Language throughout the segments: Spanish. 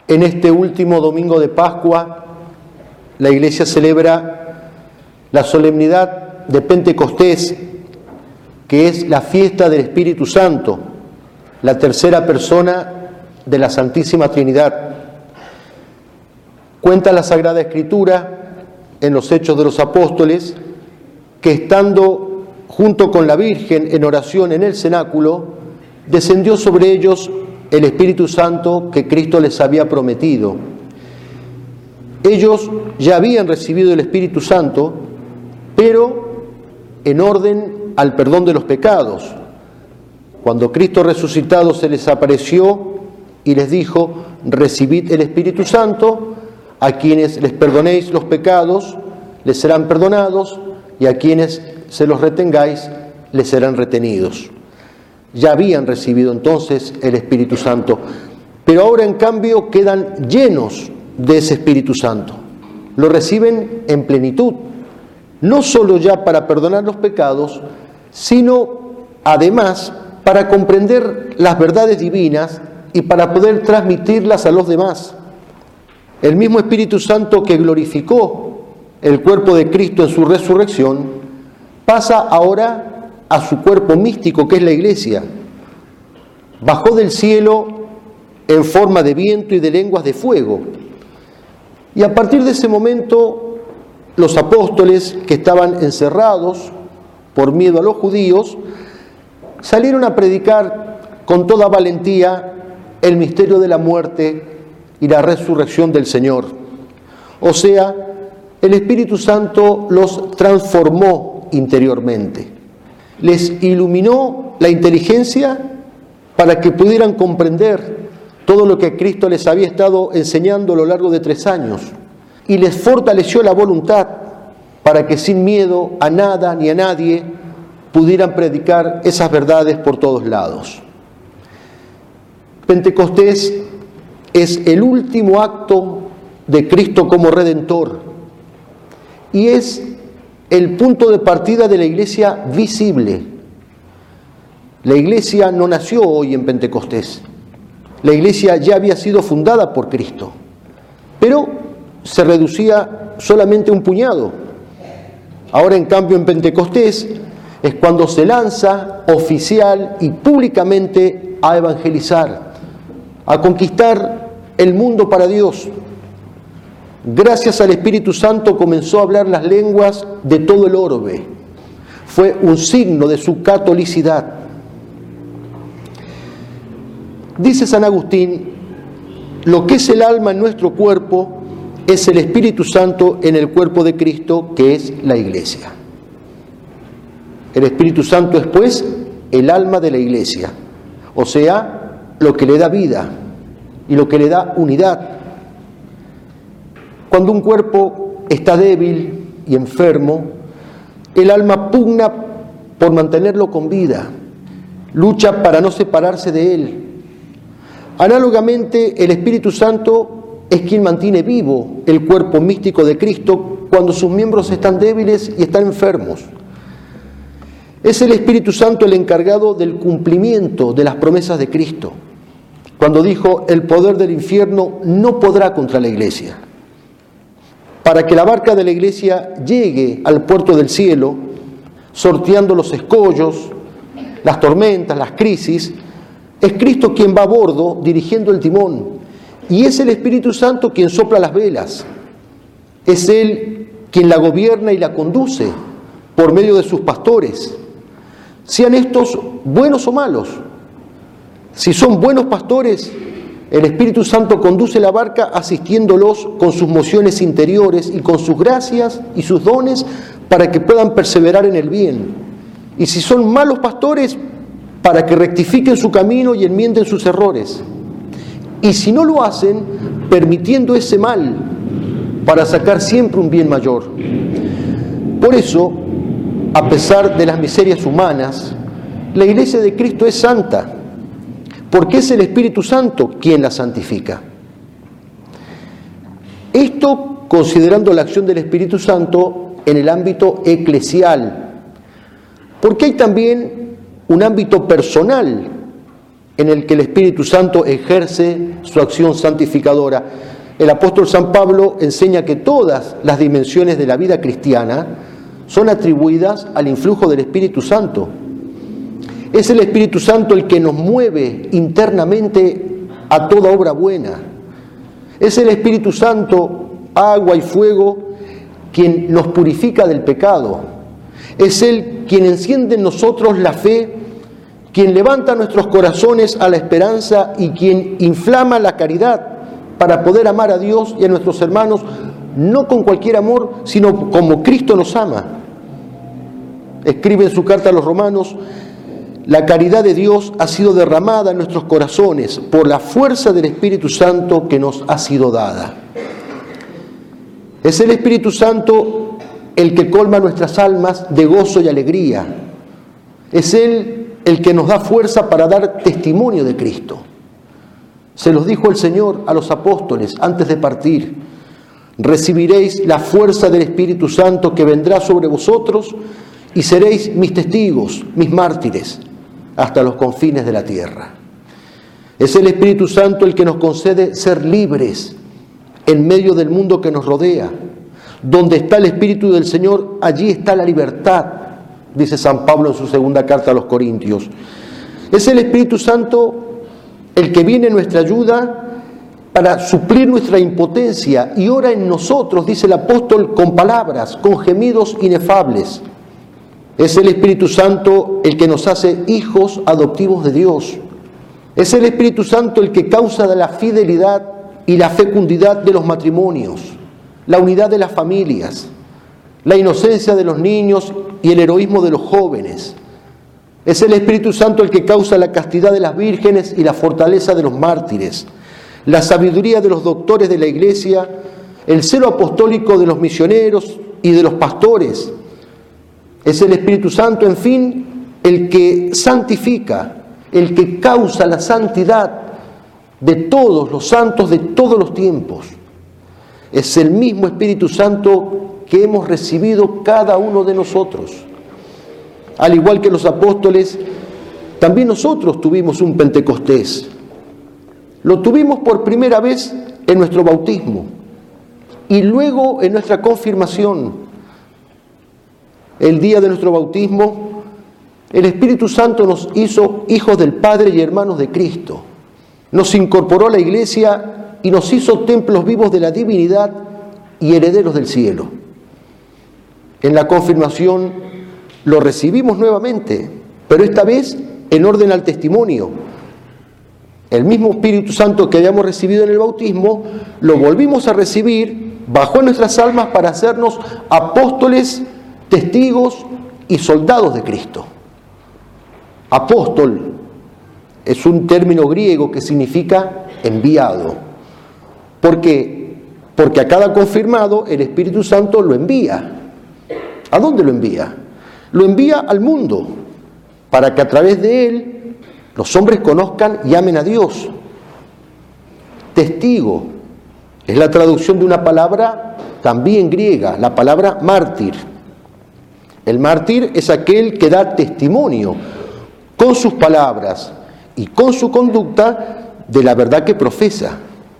En este último domingo de Pascua, la Iglesia celebra la solemnidad de Pentecostés, que es la fiesta del Espíritu Santo, la tercera persona de la Santísima Trinidad. Cuenta la Sagrada Escritura en los Hechos de los Apóstoles que estando junto con la Virgen en oración en el cenáculo, descendió sobre ellos el Espíritu Santo que Cristo les había prometido. Ellos ya habían recibido el Espíritu Santo, pero en orden al perdón de los pecados. Cuando Cristo resucitado se les apareció y les dijo: recibid el Espíritu Santo, a quienes les perdonéis los pecados les serán perdonados, y a quienes se los retengáis les serán retenidos. Ya habían recibido entonces el Espíritu Santo, pero ahora en cambio quedan llenos de ese Espíritu Santo. Lo reciben en plenitud, no solo ya para perdonar los pecados, sino además para comprender las verdades divinas y para poder transmitirlas a los demás. El mismo Espíritu Santo que glorificó el cuerpo de Cristo en su resurrección, pasa ahora a su cuerpo místico, que es la Iglesia. Bajó del cielo en forma de viento y de lenguas de fuego. Y a partir de ese momento, los apóstoles que estaban encerrados por miedo a los judíos, salieron a predicar con toda valentía el misterio de la muerte y la resurrección del Señor. O sea, el Espíritu Santo los transformó interiormente. Les iluminó la inteligencia para que pudieran comprender todo lo que Cristo les había estado enseñando a lo largo de 3 años. Y les fortaleció la voluntad para que sin miedo a nada ni a nadie pudieran predicar esas verdades por todos lados. Pentecostés es el último acto de Cristo como Redentor y es el punto de partida de la Iglesia visible. La Iglesia no nació hoy en Pentecostés. La Iglesia ya había sido fundada por Cristo, pero se reducía solamente a un puñado. Ahora, en cambio, en Pentecostés es cuando se lanza oficial y públicamente a evangelizar, a conquistar el mundo para Dios. Gracias al Espíritu Santo comenzó a hablar las lenguas de todo el orbe. Fue un signo de su catolicidad. Dice San Agustín: lo que es el alma en nuestro cuerpo es el Espíritu Santo en el cuerpo de Cristo, que es la Iglesia. El Espíritu Santo es, pues, el alma de la Iglesia, o sea, lo que le da vida y lo que le da unidad. Cuando un cuerpo está débil y enfermo, el alma pugna por mantenerlo con vida, lucha para no separarse de él. Análogamente, el Espíritu Santo es quien mantiene vivo el cuerpo místico de Cristo cuando sus miembros están débiles y están enfermos. Es el Espíritu Santo el encargado del cumplimiento de las promesas de Cristo, cuando dijo: el poder del infierno no podrá contra la Iglesia. Para que la barca de la Iglesia llegue al puerto del cielo, sorteando los escollos, las tormentas, las crisis, es Cristo quien va a bordo dirigiendo el timón, y es el Espíritu Santo quien sopla las velas. Es Él quien la gobierna y la conduce por medio de sus pastores, sean estos buenos o malos. Si son buenos pastores, el Espíritu Santo conduce la barca asistiéndolos con sus mociones interiores y con sus gracias y sus dones para que puedan perseverar en el bien. Y si son malos pastores, para que rectifiquen su camino y enmienden sus errores. Y si no lo hacen, permitiendo ese mal para sacar siempre un bien mayor. Por eso, a pesar de las miserias humanas, la Iglesia de Cristo es santa, porque es el Espíritu Santo quien la santifica. Esto considerando la acción del Espíritu Santo en el ámbito eclesial, porque hay también un ámbito personal en el que el Espíritu Santo ejerce su acción santificadora. El apóstol San Pablo enseña que todas las dimensiones de la vida cristiana son atribuidas al influjo del Espíritu Santo. Es el Espíritu Santo el que nos mueve internamente a toda obra buena. Es el Espíritu Santo, agua y fuego, quien nos purifica del pecado. Es Él quien enciende en nosotros la fe, quien levanta nuestros corazones a la esperanza y quien inflama la caridad para poder amar a Dios y a nuestros hermanos, no con cualquier amor, sino como Cristo nos ama. Escribe en su carta a los Romanos: la caridad de Dios ha sido derramada en nuestros corazones por la fuerza del Espíritu Santo que nos ha sido dada. Es el Espíritu Santo el que colma nuestras almas de gozo y alegría. Es Él el que nos da fuerza para dar testimonio de Cristo. Se los dijo el Señor a los apóstoles antes de partir: recibiréis la fuerza del Espíritu Santo que vendrá sobre vosotros y seréis mis testigos, mis mártires, hasta los confines de la tierra. Es el Espíritu Santo el que nos concede ser libres en medio del mundo que nos rodea. Donde está el Espíritu del Señor, allí está la libertad, dice San Pablo en su segunda carta a los Corintios. Es el Espíritu Santo el que viene en nuestra ayuda para suplir nuestra impotencia y ora en nosotros, dice el apóstol, con palabras, con gemidos inefables. Es el Espíritu Santo el que nos hace hijos adoptivos de Dios. Es el Espíritu Santo el que causa la fidelidad y la fecundidad de los matrimonios, la unidad de las familias, la inocencia de los niños y el heroísmo de los jóvenes. Es el Espíritu Santo el que causa la castidad de las vírgenes y la fortaleza de los mártires, la sabiduría de los doctores de la Iglesia, el celo apostólico de los misioneros y de los pastores. Es el Espíritu Santo, en fin, el que santifica, el que causa la santidad de todos los santos de todos los tiempos. Es el mismo Espíritu Santo que hemos recibido cada uno de nosotros. Al igual que los apóstoles, también nosotros tuvimos un Pentecostés. Lo tuvimos por primera vez en nuestro bautismo y luego en nuestra confirmación. El día de nuestro bautismo, el Espíritu Santo nos hizo hijos del Padre y hermanos de Cristo. Nos incorporó a la Iglesia y nos hizo templos vivos de la divinidad y herederos del cielo. En la confirmación lo recibimos nuevamente, pero esta vez en orden al testimonio. El mismo Espíritu Santo que habíamos recibido en el bautismo, lo volvimos a recibir, bajó en nuestras almas para hacernos apóstoles, testigos y soldados de Cristo. Apóstol es un término griego que significa enviado. ¿Por qué? Porque a cada confirmado el Espíritu Santo lo envía. ¿A dónde lo envía? Lo envía al mundo, para que a través de él los hombres conozcan y amen a Dios. Testigo es la traducción de una palabra también griega, la palabra mártir. El mártir es aquel que da testimonio con sus palabras y con su conducta de la verdad que profesa.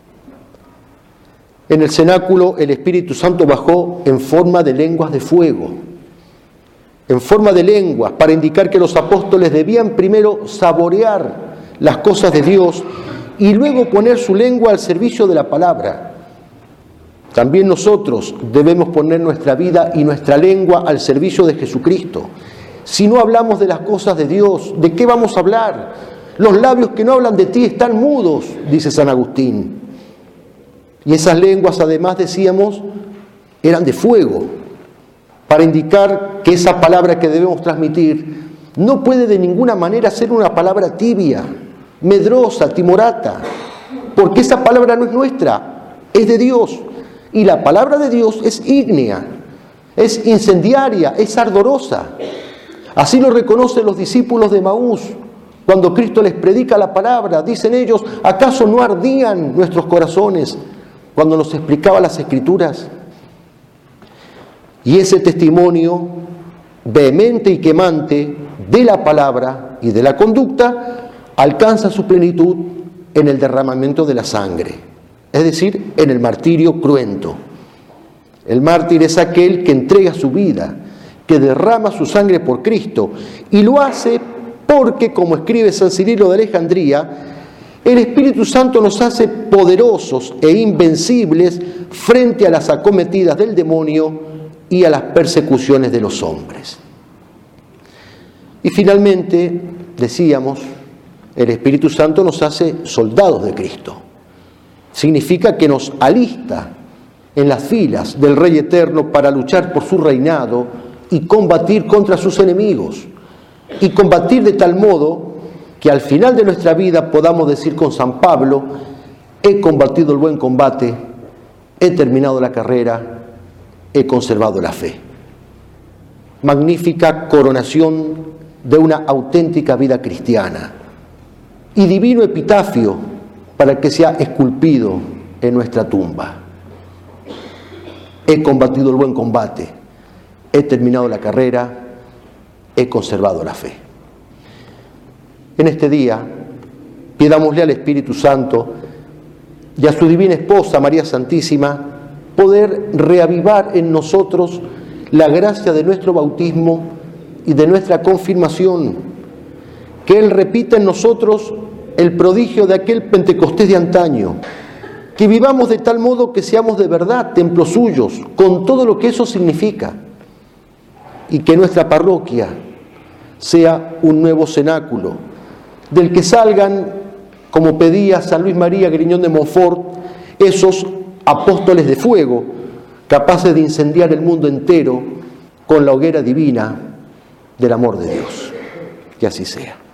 En el cenáculo el Espíritu Santo bajó en forma de lenguas de fuego, en forma de lenguas, para indicar que los apóstoles debían primero saborear las cosas de Dios y luego poner su lengua al servicio de la palabra. También nosotros debemos poner nuestra vida y nuestra lengua al servicio de Jesucristo. Si no hablamos de las cosas de Dios, ¿de qué vamos a hablar? Los labios que no hablan de ti están mudos, dice San Agustín. Y esas lenguas, además, decíamos, eran de fuego, para indicar que esa palabra que debemos transmitir no puede de ninguna manera ser una palabra tibia, medrosa, timorata, porque esa palabra no es nuestra, es de Dios. Y la palabra de Dios es ígnea, es incendiaria, es ardorosa. Así lo reconocen los discípulos de Emaús. Cuando Cristo les predica la palabra, dicen ellos: ¿acaso no ardían nuestros corazones cuando nos explicaba las Escrituras? Y ese testimonio vehemente y quemante de la palabra y de la conducta alcanza su plenitud en el derramamiento de la sangre, es decir, en el martirio cruento. El mártir es aquel que entrega su vida, que derrama su sangre por Cristo, y lo hace porque, como escribe San Cirilo de Alejandría, el Espíritu Santo nos hace poderosos e invencibles frente a las acometidas del demonio y a las persecuciones de los hombres. Y finalmente, decíamos, el Espíritu Santo nos hace soldados de Cristo. Significa que nos alista en las filas del Rey Eterno para luchar por su reinado y combatir contra sus enemigos. Y combatir de tal modo que al final de nuestra vida podamos decir con San Pablo: he combatido el buen combate, he terminado la carrera, he conservado la fe. Magnífica coronación de una auténtica vida cristiana y divino epitafio para que sea esculpido en nuestra tumba. He combatido el buen combate, he terminado la carrera, he conservado la fe. En este día, pidámosle al Espíritu Santo y a su divina esposa María Santísima poder reavivar en nosotros la gracia de nuestro bautismo y de nuestra confirmación, que Él repita en nosotros el prodigio de aquel Pentecostés de antaño, que vivamos de tal modo que seamos de verdad templos suyos, con todo lo que eso significa, y que nuestra parroquia sea un nuevo cenáculo, del que salgan, como pedía San Luis María Griñón de Montfort, esos apóstoles de fuego, capaces de incendiar el mundo entero con la hoguera divina del amor de Dios. Que así sea.